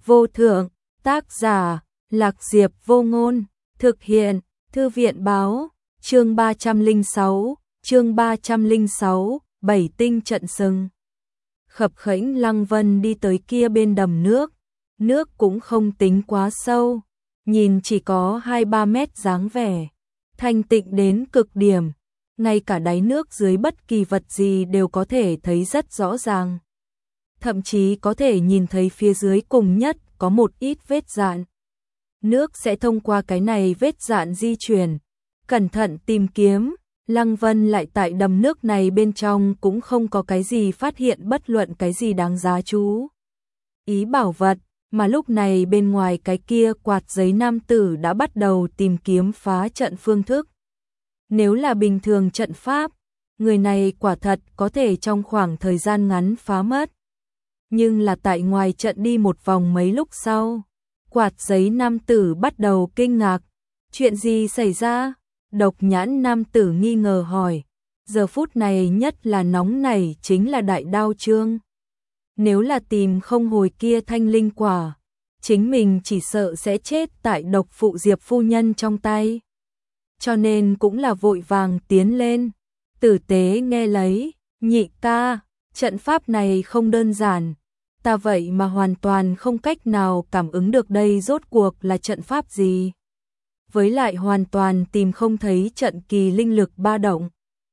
vô thượng, tác giả, Lạc Diệp Vô Ngôn, thực hiện, Thư viện báo, chương 306, bảy tinh trận sừng. Khập khễnh Lăng Vân đi tới kia bên đầm nước cũng không tính quá sâu, nhìn chỉ có 2-3 mét dáng vẻ, thanh tịnh đến cực điểm, ngay cả đáy nước dưới bất kỳ vật gì đều có thể thấy rất rõ ràng. Thậm chí có thể nhìn thấy phía dưới cùng nhất có một ít vết dạn. Nước sẽ thông qua cái này vết dạn di chuyển, cẩn thận tìm kiếm, Lăng Vân lại tại đầm nước này bên trong cũng không có cái gì phát hiện bất luận cái gì đáng giá chú ý bảo vật, mà lúc này bên ngoài cái kia quạt giấy nam tử đã bắt đầu tìm kiếm phá trận phương thức. Nếu là bình thường trận pháp, người này quả thật có thể trong khoảng thời gian ngắn phá mất. Nhưng là tại ngoài trận đi một vòng mấy lúc sau, quạt giấy nam tử bắt đầu kinh ngạc. Chuyện gì xảy ra? Độc nhãn nam tử nghi ngờ hỏi. Giờ phút này nhất là nóng nảy chính là đại đao chương. Nếu là tìm không hồi kia thanh linh quả, chính mình chỉ sợ sẽ chết tại độc phụ Diệp phu nhân trong tay. Cho nên cũng là vội vàng tiến lên, tử tế nghe lấy, nhị ca, trận pháp này không đơn giản, ta vậy mà hoàn toàn không cách nào cảm ứng được đây rốt cuộc là trận pháp gì. Với lại hoàn toàn tìm không thấy trận kỳ linh lực ba động.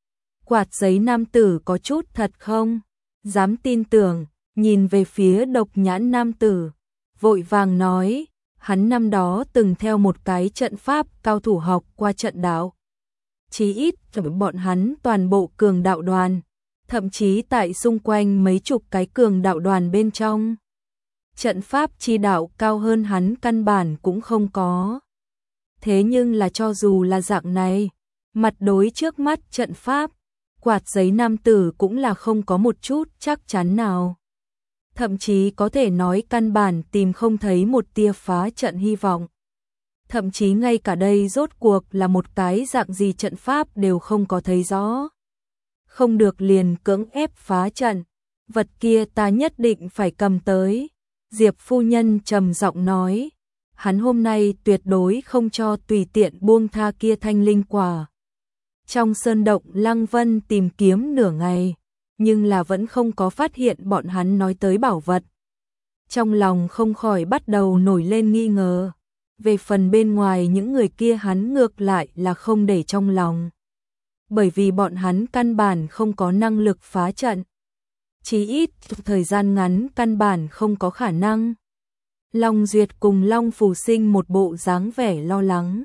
Quạt giấy nam tử có chút thật không? Dám tin tưởng, nhìn về phía độc nhãn nam tử, vội vàng nói, hắn năm đó từng theo một cái trận pháp cao thủ học qua trận đạo. Chí ít với bọn hắn toàn bộ cường đạo đoàn, thậm chí tại xung quanh mấy chục cái cường đạo đoàn bên trong. Trận pháp chi đạo cao hơn hắn căn bản cũng không có. Thế nhưng là cho dù là dạng này, mặt đối trước mắt trận pháp, quạt giấy nam tử cũng là không có một chút chắc chắn nào. Thậm chí có thể nói căn bản tìm không thấy một tia phá trận hy vọng. Thậm chí ngay cả đây rốt cuộc là một cái dạng gì trận pháp đều không có thấy rõ. Không được liền cưỡng ép phá trận, vật kia ta nhất định phải cầm tới. Diệp phu nhân trầm giọng nói, hắn hôm nay tuyệt đối không cho tùy tiện buông tha kia thanh linh quả. Trong sơn động Lăng Vân tìm kiếm nửa ngày, nhưng là vẫn không có phát hiện bọn hắn nói tới bảo vật. Trong lòng không khỏi bắt đầu nổi lên nghi ngờ. Về phần bên ngoài những người kia hắn ngược lại là không để trong lòng. Bởi vì bọn hắn căn bản không có năng lực phá trận. Chí ít thời gian ngắn căn bản không có khả năng. Long Duyệt cùng Long Phù Sinh một bộ dáng vẻ lo lắng.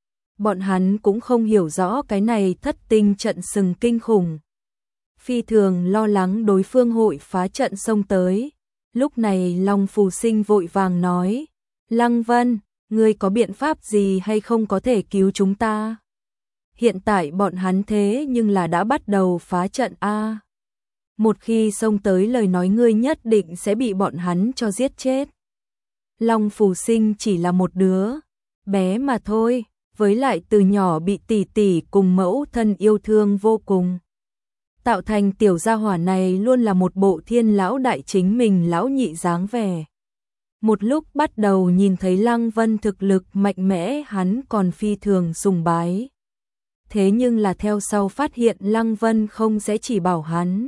Bọn hắn cũng không hiểu rõ cái này thất tinh trận sừng kinh khủng. Phi thường lo lắng đối phương hội phá trận xông tới. Lúc này Long Phù Sinh vội vàng nói, Lăng Vân, ngươi có biện pháp gì hay không có thể cứu chúng ta? Hiện tại bọn hắn thế nhưng là đã bắt đầu phá trận a. Một khi xông tới lời nói ngươi nhất định sẽ bị bọn hắn cho giết chết. Long Phù Sinh chỉ là một đứa bé mà thôi, với lại từ nhỏ bị tỷ tỷ cùng mẫu thân yêu thương vô cùng. Tạo thành tiểu gia hỏa này luôn là một bộ thiên lão đại chính mình lão nhị dáng vẻ. Một lúc bắt đầu nhìn thấy Lăng Vân thực lực mạnh mẽ hắn còn phi thường sùng bái. Thế nhưng là theo sau phát hiện Lăng Vân không sẽ chỉ bảo hắn.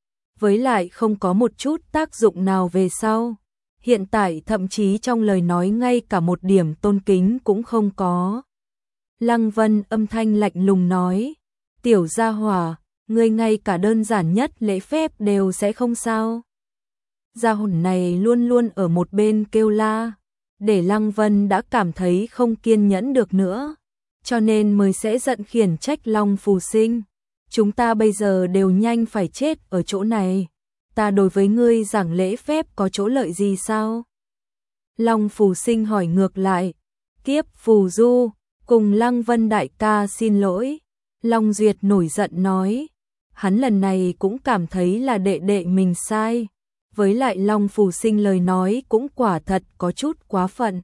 Với lại không có một chút tác dụng nào về sau. Hiện tại thậm chí trong lời nói ngay cả một điểm tôn kính cũng không có. Lăng Vân âm thanh lạnh lùng nói, tiểu gia hỏa, ngươi ngay cả đơn giản nhất lễ phép đều sẽ không sao. Gia hồn này luôn luôn ở một bên kêu la, để Lăng Vân đã cảm thấy không kiên nhẫn được nữa, cho nên mới sẽ giận khiển trách Long Phù Sinh. Chúng ta bây giờ đều nhanh phải chết ở chỗ này, ta đối với ngươi giảng lễ phép có chỗ lợi gì sao? Long Phù Sinh hỏi ngược lại, Kiếp Phù Du, cùng Lăng Vân đại ca xin lỗi. Long Duyệt nổi giận nói, hắn lần này cũng cảm thấy là đệ đệ mình sai. Với lại Long Phù Sinh lời nói cũng quả thật có chút quá phận.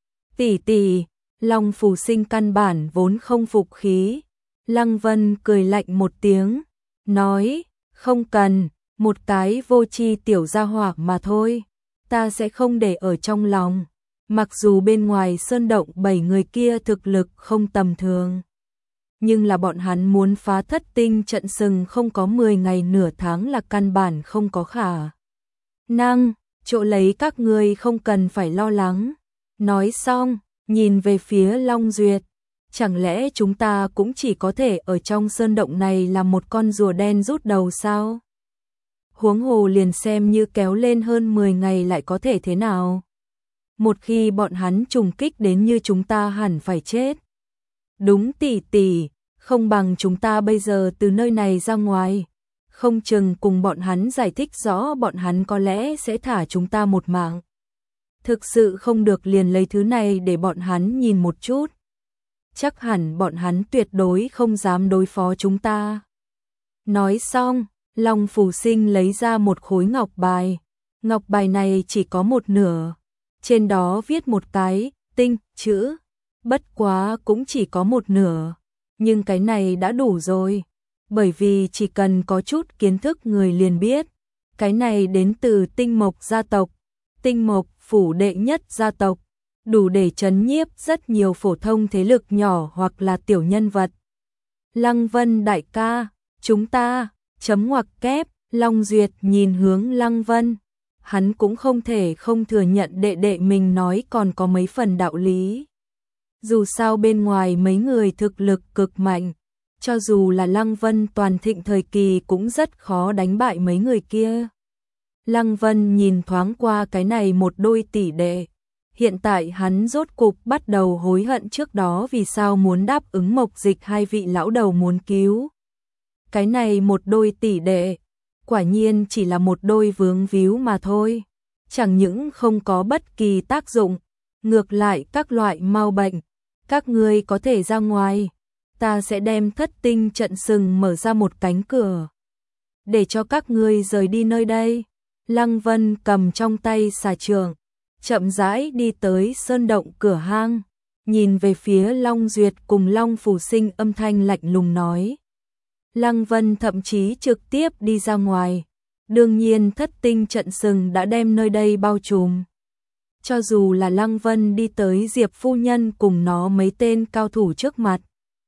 Tỷ tỷ, Long Phù Sinh căn bản vốn không phục khí. Lăng Vân cười lạnh một tiếng, nói, không cần, một cái vô tri tiểu gia hỏa mà thôi. ta sẽ không để ở trong lòng. Mặc dù bên ngoài sơn động 7 người kia thực lực không tầm thường, nhưng là bọn hắn muốn phá thất tinh trận sừng không có 10 ngày nửa tháng là căn bản không có khả năng, chỗ lấy các ngươi không cần phải lo lắng. Nói xong, nhìn về phía Long Duyệt, chẳng lẽ chúng ta cũng chỉ có thể ở trong sơn động này làm một con rùa đen rút đầu sao? Huống hồ liền xem như kéo lên hơn 10 ngày lại có thể thế nào? Một khi bọn hắn trùng kích đến như chúng ta hẳn phải chết. Đúng tỷ tỷ, không bằng chúng ta bây giờ từ nơi này ra ngoài. Không chừng cùng bọn hắn giải thích rõ bọn hắn có lẽ sẽ thả chúng ta một mạng. Thực sự không được liền lấy thứ này để bọn hắn nhìn một chút. Chắc hẳn bọn hắn tuyệt đối không dám đối phó chúng ta. Nói xong, Long Phù Sinh lấy ra một khối ngọc bài. Ngọc bài này chỉ có một nửa. Trên đó viết một cái tinh chữ. Bất quá cũng chỉ có một nửa. Nhưng cái này đã đủ rồi. Bởi vì chỉ cần có chút kiến thức người liền biết. Cái này đến từ Tinh Mộc gia tộc. Tinh Mộc phủ đệ nhất gia tộc. Đủ để trấn nhiếp rất nhiều phổ thông thế lực nhỏ hoặc là tiểu nhân vật. Lăng Vân đại ca, chúng ta, chấm ngoặc kép, Long Duyệt nhìn hướng Lăng Vân. Hắn cũng không thể không thừa nhận đệ đệ mình nói còn có mấy phần đạo lý. Dù sao bên ngoài mấy người thực lực cực mạnh, cho dù là Lăng Vân toàn thịnh thời kỳ cũng rất khó đánh bại mấy người kia. Lăng Vân nhìn thoáng qua cái này một đôi tỷ đệ. Hiện tại hắn rốt cục bắt đầu hối hận trước đó vì sao muốn đáp ứng Mộc Dịch hai vị lão đầu muốn cứu. Cái này một đôi tỷ đệ, quả nhiên chỉ là một đôi vướng víu mà thôi. Chẳng những không có bất kỳ tác dụng, ngược lại các loại mau bệnh. Các ngươi có thể ra ngoài, ta sẽ đem thất tinh trận sừng mở ra một cánh cửa. Để cho các ngươi rời đi nơi đây. Lăng Vân cầm trong tay xà trường, chậm rãi đi tới sơn động cửa hang, nhìn về phía Long Duyệt cùng Long Phù Sinh âm thanh lạnh lùng nói. Lăng Vân thậm chí trực tiếp đi ra ngoài, đương nhiên thất tinh trận sừng đã đem nơi đây bao trùm. Cho dù là Lăng Vân đi tới Diệp phu nhân cùng nó mấy tên cao thủ trước mặt,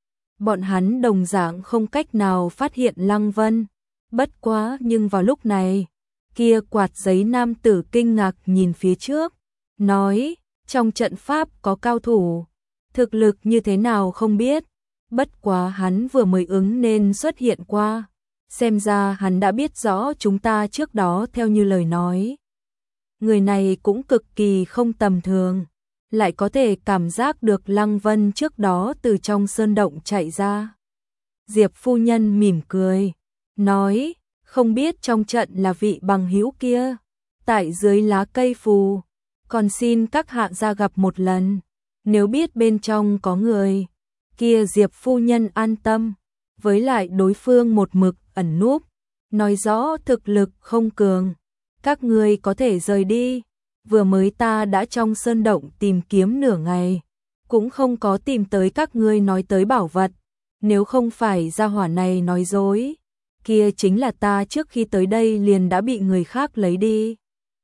bọn hắn đồng dạng không cách nào phát hiện Lăng Vân. Bất quá nhưng vào lúc này, kia quạt giấy nam tử kinh ngạc nhìn phía trước, nói, trong trận pháp có cao thủ, thực lực như thế nào không biết, bất quá hắn vừa mới ứng nên xuất hiện qua, xem ra hắn đã biết rõ chúng ta trước đó theo như lời nói. Người này cũng cực kỳ không tầm thường, lại có thể cảm giác được Lăng Vân trước đó từ trong sơn động chạy ra. Diệp phu nhân mỉm cười, nói, không biết trong trận là vị bằng hữu kia, tại dưới lá cây phù, còn xin các hạ ra gặp một lần, nếu biết bên trong có người, kia Diệp phu nhân an tâm, với lại đối phương một mực ẩn núp, nói rõ thực lực không cường, các ngươi có thể rời đi, vừa mới ta đã trong sơn động tìm kiếm nửa ngày, cũng không có tìm tới các ngươi nói tới bảo vật, nếu không phải gia hỏa này nói dối, kia chính là ta trước khi tới đây liền đã bị người khác lấy đi.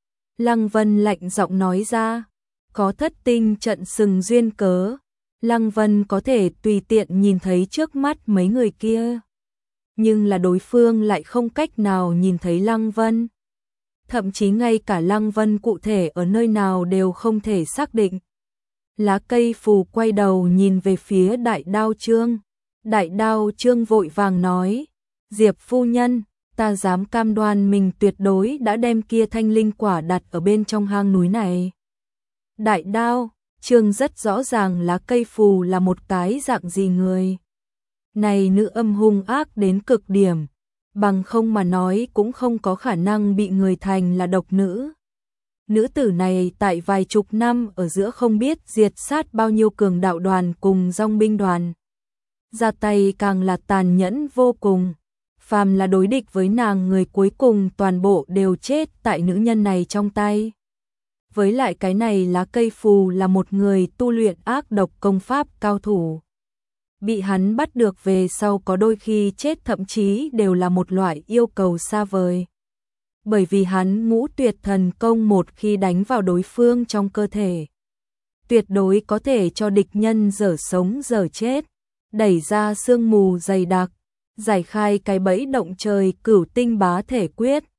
Lăng Vân lạnh giọng nói ra, có thất tinh trận sừng duyên cớ, Lăng Vân có thể tùy tiện nhìn thấy trước mắt mấy người kia. Nhưng là đối phương lại không cách nào nhìn thấy Lăng Vân. Thậm chí ngay cả Lăng Vân cụ thể ở nơi nào đều không thể xác định. Lá cây phù quay đầu nhìn về phía Đại Đao Trương. Đại Đao Trương vội vàng nói, Diệp phu nhân, ta dám cam đoan mình tuyệt đối đã đem kia thanh linh quả đặt ở bên trong hang núi này. Đại Đao Trương rất rõ ràng lá cây phù là một cái dạng gì người. Này nữ âm hung ác đến cực điểm, bằng không mà nói cũng không có khả năng bị người thành là độc nữ. Nữ tử này tại vài chục năm ở giữa không biết diệt sát bao nhiêu cường đạo đoàn cùng dòng binh đoàn. Ra tay càng là tàn nhẫn vô cùng. Phàm là đối địch với nàng người cuối cùng toàn bộ đều chết tại nữ nhân này trong tay. Với lại cái này lá cây phù là một người tu luyện ác độc công pháp cao thủ. Bị hắn bắt được về sau có đôi khi chết thậm chí đều là một loại yêu cầu xa vời. bởi vì hắn ngũ tuyệt thần công một khi đánh vào đối phương trong cơ thể, tuyệt đối có thể cho địch nhân dở sống dở chết, đẩy ra sương mù dày đặc, giải khai cái bẫy động trời Cửu Tinh Bá Thể Quyết,